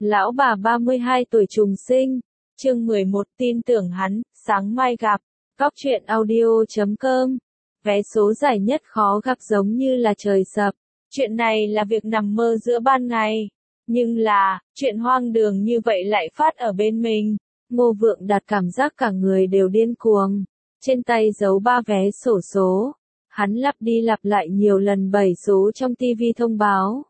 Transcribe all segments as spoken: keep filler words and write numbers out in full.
Lão bà ba mươi hai tuổi trùng sinh, chương mười một tin tưởng hắn, sáng mai gặp, Cóc truyện audio chấm com. Vé số giải nhất khó gặp giống như là trời sập. Chuyện này là việc nằm mơ giữa ban ngày. Nhưng là, chuyện hoang đường như vậy lại phát ở bên mình. Ngô Vượng Đạt cảm giác cả người đều điên cuồng. Trên tay giấu ba vé xổ số. Hắn lặp đi lặp lại nhiều lần bảy số trong tivi thông báo.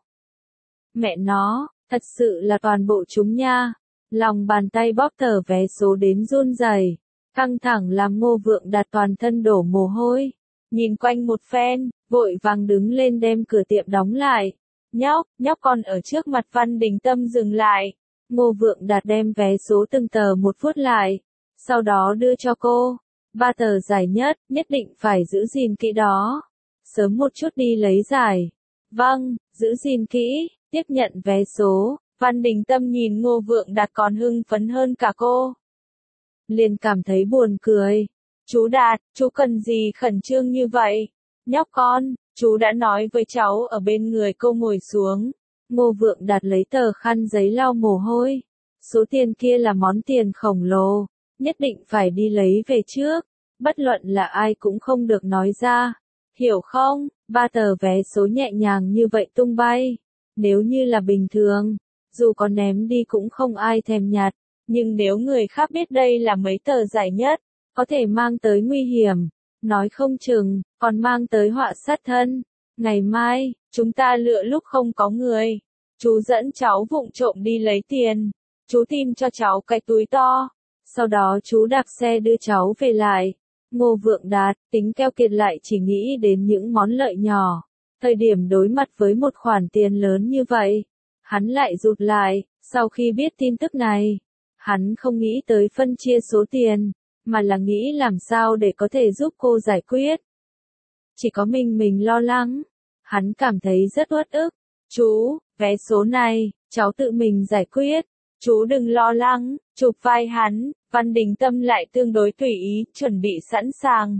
Mẹ nó, thật sự là toàn bộ chúng nha. Lòng bàn tay bóp tờ vé số đến run rẩy, căng thẳng làm Ngô Vượng Đạt toàn thân đổ mồ hôi. Nhìn quanh một phen, vội vàng đứng lên đem cửa tiệm đóng lại. Nhóc, nhóc con ở trước mặt Văn Đình Tâm dừng lại. Ngô Vượng Đạt đem vé số từng tờ một vuốt lại, sau đó đưa cho cô. Ba tờ giải nhất, nhất định phải giữ gìn kỹ đó. Sớm một chút đi lấy giải. Vâng, giữ gìn kỹ, tiếp nhận vé số. Văn Đình Tâm nhìn Ngô Vượng Đạt còn hưng phấn hơn cả cô. Liền cảm thấy buồn cười. Chú Đạt, chú cần gì khẩn trương như vậy? Nhóc con, chú đã nói với cháu ở bên người cô ngồi xuống. Ngô Vượng Đạt lấy tờ khăn giấy lau mồ hôi. Số tiền kia là món tiền khổng lồ, nhất định phải đi lấy về trước. Bất luận là ai cũng không được nói ra. Hiểu không? Ba tờ vé số nhẹ nhàng như vậy tung bay. Nếu như là bình thường, dù có ném đi cũng không ai thèm nhặt. Nhưng nếu người khác biết đây là mấy tờ giải nhất, có thể mang tới nguy hiểm. Nói không chừng, còn mang tới họa sát thân. Ngày mai, chúng ta lựa lúc không có người. Chú dẫn cháu vụng trộm đi lấy tiền. Chú tìm cho cháu cái túi to. Sau đó chú đạp xe đưa cháu về lại. Ngô Vượng Đạt, tính keo kiệt lại chỉ nghĩ đến những món lợi nhỏ. Thời điểm đối mặt với một khoản tiền lớn như vậy, hắn lại rụt lại. Sau khi biết tin tức này, hắn không nghĩ tới phân chia số tiền, mà là nghĩ làm sao để có thể giúp cô giải quyết. Chỉ có mình mình lo lắng. Hắn cảm thấy rất uất ức. Chú, vé số này, cháu tự mình giải quyết. Chú đừng lo lắng, chụp vai hắn. Văn Đình Tâm lại tương đối tùy ý, chuẩn bị sẵn sàng.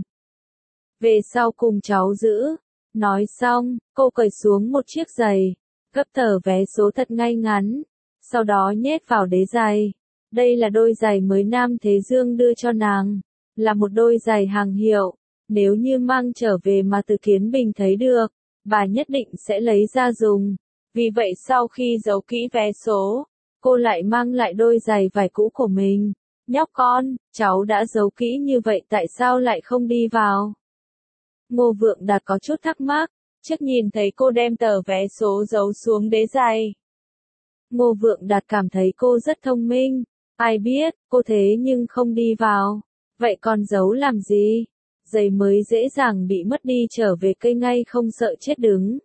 Về sau cùng cháu giữ. Nói xong, cô cởi xuống một chiếc giày, gấp tờ vé số thật ngay ngắn, sau đó nhét vào đế giày. Đây là đôi giày mới Nam Thế Dương đưa cho nàng, là một đôi giày hàng hiệu. Nếu như mang trở về mà Từ Kiến Bình thấy được, bà nhất định sẽ lấy ra dùng. Vì vậy sau khi giấu kỹ vé số, cô lại mang lại đôi giày vải cũ của mình. Nhóc con, cháu đã giấu kỹ như vậy tại sao lại không đi vào? Ngô Vượng Đạt có chút thắc mắc, trước nhìn thấy cô đem tờ vé số giấu xuống đế giày. Ngô Vượng Đạt cảm thấy cô rất thông minh, ai biết, cô thế nhưng không đi vào. Vậy còn giấu làm gì? Giày mới dễ dàng bị mất đi trở về cây ngay không sợ chết đứng.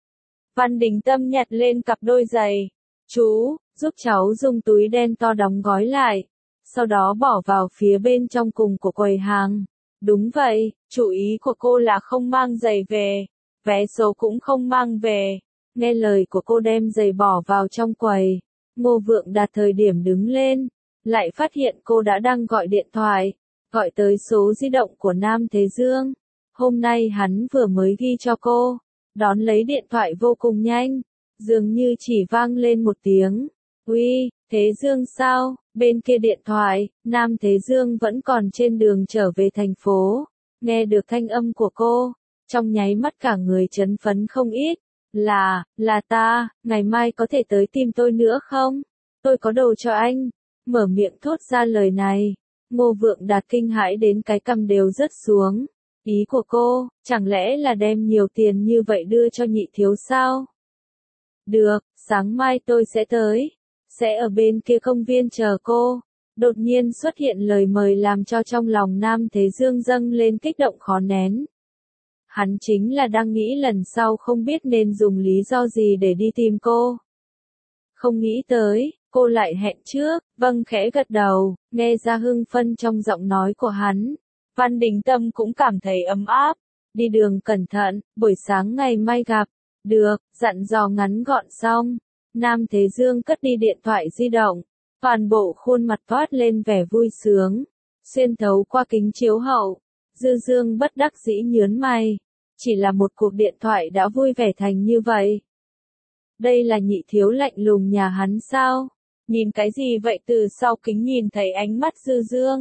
Văn Đình Tâm nhặt lên cặp đôi giày. Chú, giúp cháu dùng túi đen to đóng gói lại, sau đó bỏ vào phía bên trong cùng của quầy hàng. Đúng vậy, chủ ý của cô là không mang giày về, vé số cũng không mang về. Nghe lời của cô đem giày bỏ vào trong quầy. Ngô Vượng Đạt thời điểm đứng lên, lại phát hiện cô đã đang gọi điện thoại, gọi tới số di động của Nam Thế Dương. Hôm nay hắn vừa mới ghi cho cô, đón lấy điện thoại vô cùng nhanh, dường như chỉ vang lên một tiếng. Uy, Thế Dương sao? Bên kia điện thoại, Nam Thế Dương vẫn còn trên đường trở về thành phố. Nghe được thanh âm của cô, trong nháy mắt cả người chấn phấn không ít. Là, là ta, ngày mai có thể tới tìm tôi nữa không? Tôi có đồ cho anh. Mở miệng thốt ra lời này. Ngô Vượng Đạt kinh hãi đến cái cằm đều rớt xuống. Ý của cô, chẳng lẽ là đem nhiều tiền như vậy đưa cho nhị thiếu sao? Được, sáng mai tôi sẽ tới. Sẽ ở bên kia công viên chờ cô. Đột nhiên xuất hiện lời mời làm cho trong lòng Nam Thế Dương dâng lên kích động khó nén. Hắn chính là đang nghĩ lần sau không biết nên dùng lý do gì để đi tìm cô. Không nghĩ tới, cô lại hẹn trước, vâng khẽ gật đầu, nghe ra hưng phân trong giọng nói của hắn. Văn Đình Tâm cũng cảm thấy ấm áp. Đi đường cẩn thận, buổi sáng ngày mai gặp. Được, dặn dò ngắn gọn xong. Nam Thế Dương cất đi điện thoại di động. Toàn bộ khuôn mặt toát lên vẻ vui sướng. Xuyên thấu qua kính chiếu hậu. Dư Dương bất đắc dĩ nhớn mày. Chỉ là một cuộc điện thoại đã vui vẻ thành như vậy. Đây là nhị thiếu lạnh lùng nhà hắn sao? Nhìn cái gì vậy? Từ sau kính nhìn thấy ánh mắt Dư Dương.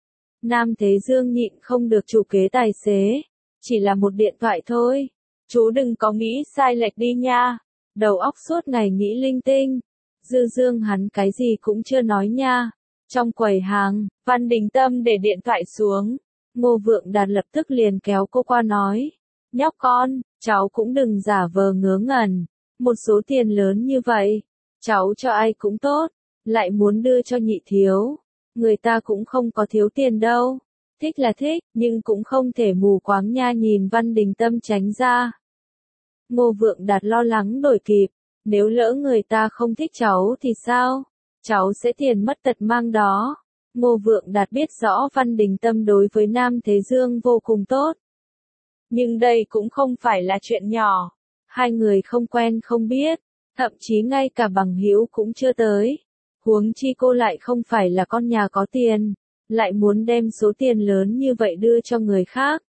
Nam Thế Dương nhịn không được chủ kế tài xế. Chỉ là một điện thoại thôi. Chú đừng có nghĩ sai lệch đi nha. Đầu óc suốt ngày nghĩ linh tinh. Dư Dương hắn cái gì cũng chưa nói nha. Trong quầy hàng, Văn Đình Tâm để điện thoại xuống. Ngô Vượng Đạt lập tức liền kéo cô qua nói. Nhóc con, cháu cũng đừng giả vờ ngớ ngẩn. Một số tiền lớn như vậy, cháu cho ai cũng tốt. Lại muốn đưa cho nhị thiếu. Người ta cũng không có thiếu tiền đâu. Thích là thích, nhưng cũng không thể mù quáng nha. Nhìn Văn Đình Tâm tránh ra. Ngô Vượng Đạt lo lắng đổi kịp. Nếu lỡ người ta không thích cháu thì sao? Cháu sẽ tiền mất tật mang đó. Ngô Vượng Đạt biết rõ Văn Đình Tâm đối với Nam Thế Dương vô cùng tốt. Nhưng đây cũng không phải là chuyện nhỏ. Hai người không quen không biết. Thậm chí ngay cả bằng hữu cũng chưa tới. Huống chi cô lại không phải là con nhà có tiền. Lại muốn đem số tiền lớn như vậy đưa cho người khác.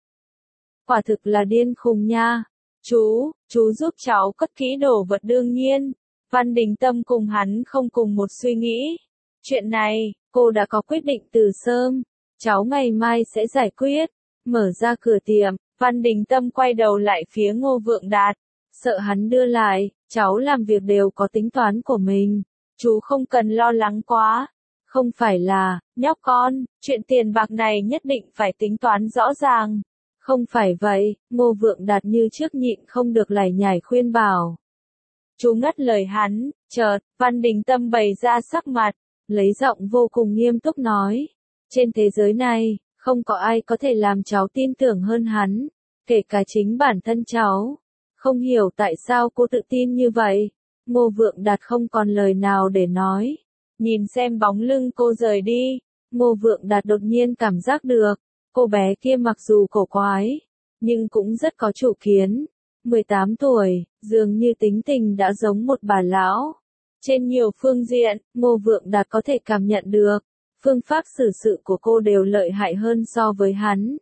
Quả thực là điên khùng nha. Chú, chú giúp cháu cất kỹ đồ vật. Đương nhiên, Văn Đình Tâm cùng hắn không cùng một suy nghĩ. Chuyện này, cô đã có quyết định từ sớm. Cháu ngày mai sẽ giải quyết. Mở ra cửa tiệm, Văn Đình Tâm quay đầu lại phía Ngô Vượng Đạt. Sợ hắn đưa lại, cháu làm việc đều có tính toán của mình. Chú không cần lo lắng quá. Không phải là, nhóc con, chuyện tiền bạc này nhất định phải tính toán rõ ràng. Không phải vậy, Ngô Vượng Đạt như trước nhịn không được lải nhải khuyên bảo. Chú ngắt lời hắn, chợt, Văn Đình Tâm bày ra sắc mặt, lấy giọng vô cùng nghiêm túc nói. Trên thế giới này, không có ai có thể làm cháu tin tưởng hơn hắn, kể cả chính bản thân cháu. Không hiểu tại sao cô tự tin như vậy. Ngô Vượng Đạt không còn lời nào để nói. Nhìn xem bóng lưng cô rời đi, Ngô Vượng Đạt đột nhiên cảm giác được. Cô bé kia mặc dù cổ quái, nhưng cũng rất có chủ kiến. mười tám tuổi, dường như tính tình đã giống một bà lão. Trên nhiều phương diện, Ngô Vượng Đạt có thể cảm nhận được, phương pháp xử sự của cô đều lợi hại hơn so với hắn.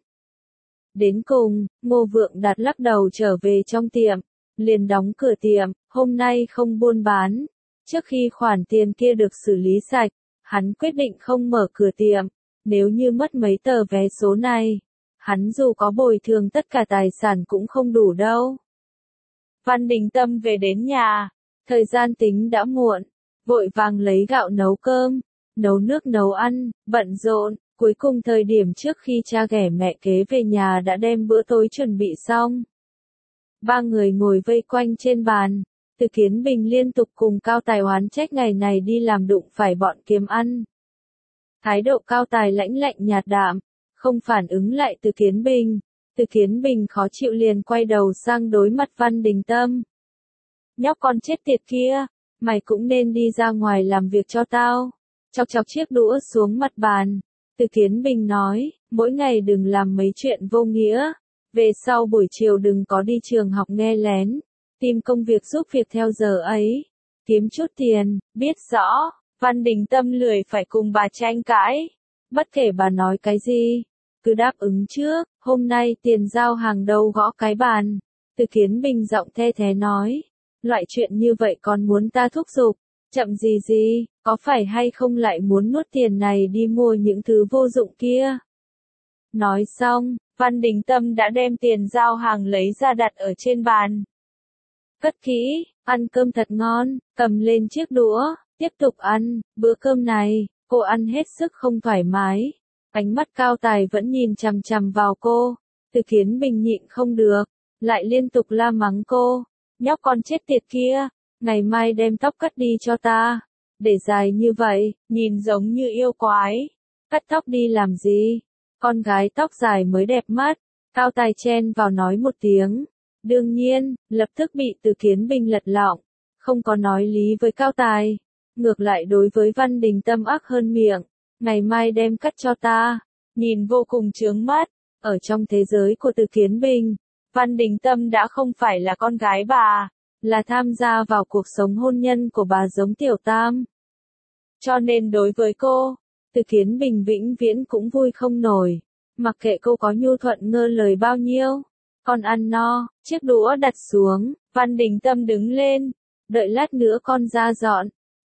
Đến cùng, Ngô Vượng Đạt lắc đầu trở về trong tiệm, liền đóng cửa tiệm, hôm nay không buôn bán. Trước khi khoản tiền kia được xử lý sạch, hắn quyết định không mở cửa tiệm. Nếu như mất mấy tờ vé số này, hắn dù có bồi thường tất cả tài sản cũng không đủ đâu. Văn Đình Tâm về đến nhà, thời gian tính đã muộn, vội vàng lấy gạo nấu cơm, nấu nước nấu ăn, bận rộn, cuối cùng thời điểm trước khi cha ghẻ mẹ kế về nhà đã đem bữa tối chuẩn bị xong. Ba người ngồi vây quanh trên bàn, Từ Kiến Bình liên tục cùng Cao Tài oán trách ngày này đi làm đụng phải bọn kiếm ăn. Thái độ Cao Tài lãnh lạnh nhạt đạm, không phản ứng lại Từ Kiến Bình. Từ Kiến Bình khó chịu liền quay đầu sang đối mặt Văn Đình Tâm. Nhóc con chết tiệt kia, mày cũng nên đi ra ngoài làm việc cho tao. Chọc chọc chiếc đũa xuống mặt bàn. Từ Kiến Bình nói, mỗi ngày đừng làm mấy chuyện vô nghĩa. Về sau buổi chiều đừng có đi trường học nghe lén. Tìm công việc giúp việc theo giờ ấy. Kiếm chút tiền, biết rõ. Văn Đình Tâm lười phải cùng bà tranh cãi. Bất kể bà nói cái gì, cứ đáp ứng trước. Hôm nay tiền giao hàng đâu gõ cái bàn. Từ Kiến Bình giọng the thế nói. Loại chuyện như vậy còn muốn ta thúc giục. Chậm gì gì, có phải hay không lại muốn nuốt tiền này đi mua những thứ vô dụng kia. Nói xong, Văn Đình Tâm đã đem tiền giao hàng lấy ra đặt ở trên bàn. Cất kỹ, ăn cơm thật ngon, cầm lên chiếc đũa, tiếp tục ăn. Bữa cơm này, cô ăn hết sức không thoải mái. Ánh mắt Cao Tài vẫn nhìn chằm chằm vào cô. Từ Kiến Bình nhịn không được, lại liên tục la mắng cô. Nhóc con chết tiệt kia, ngày mai đem tóc cắt đi cho ta. Để dài như vậy, nhìn giống như yêu quái. Cắt tóc đi làm gì? Con gái tóc dài mới đẹp mắt. Cao Tài chen vào nói một tiếng. Đương nhiên, lập tức bị Từ Kiến Bình lật lọng. Không có nói lý với Cao Tài. Ngược lại đối với Văn Đình Tâm ác hơn miệng. Ngày mai đem cắt cho ta. Nhìn vô cùng chướng mắt. Ở trong thế giới của Từ Kiến Bình, Văn Đình Tâm đã không phải là con gái bà, là tham gia vào cuộc sống hôn nhân của bà giống Tiểu Tam. Cho nên đối với cô, Từ Kiến Bình vĩnh viễn cũng vui không nổi. Mặc kệ cô có nhu thuận ngơ lời bao nhiêu. Con ăn no, chiếc đũa đặt xuống, Văn Đình Tâm đứng lên. Đợi lát nữa con ra dọn.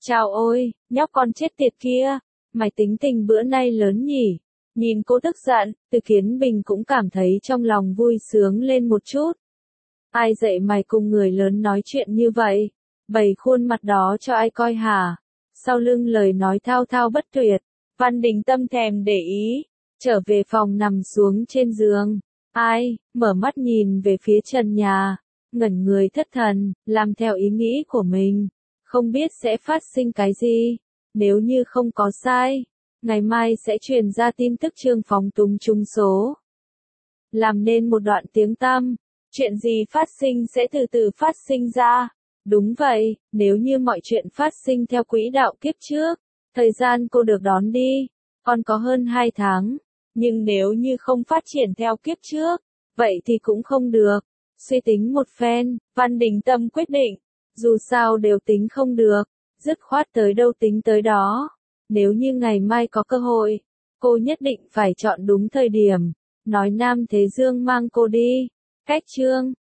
Chào ôi, nhóc con chết tiệt kia, mày tính tình bữa nay lớn nhỉ? Nhìn cô tức giận, Từ Kiến Bình cũng cảm thấy trong lòng vui sướng lên một chút. Ai dạy mày cùng người lớn nói chuyện như vậy? Bày khuôn mặt đó cho ai coi hả? Sau lưng lời nói thao thao bất tuyệt, Văn Đình Tâm thèm để ý, trở về phòng nằm xuống trên giường. Ai, mở mắt nhìn về phía trần nhà, ngẩn người thất thần, làm theo ý nghĩ của mình. Không biết sẽ phát sinh cái gì, nếu như không có sai, ngày mai sẽ truyền ra tin tức Trương Phóng Túng trúng số. Làm nên một đoạn tiếng tăm, chuyện gì phát sinh sẽ từ từ phát sinh ra. Đúng vậy, nếu như mọi chuyện phát sinh theo quỹ đạo kiếp trước, thời gian cô được đón đi, còn có hơn hai tháng. Nhưng nếu như không phát triển theo kiếp trước, vậy thì cũng không được. Suy tính một phen, Văn Đình Tâm quyết định, dù sao đều tính không được, dứt khoát tới đâu tính tới đó. Nếu như ngày mai có cơ hội, cô nhất định phải chọn đúng thời điểm, nói Nam Thế Dương mang cô đi. Cách Trương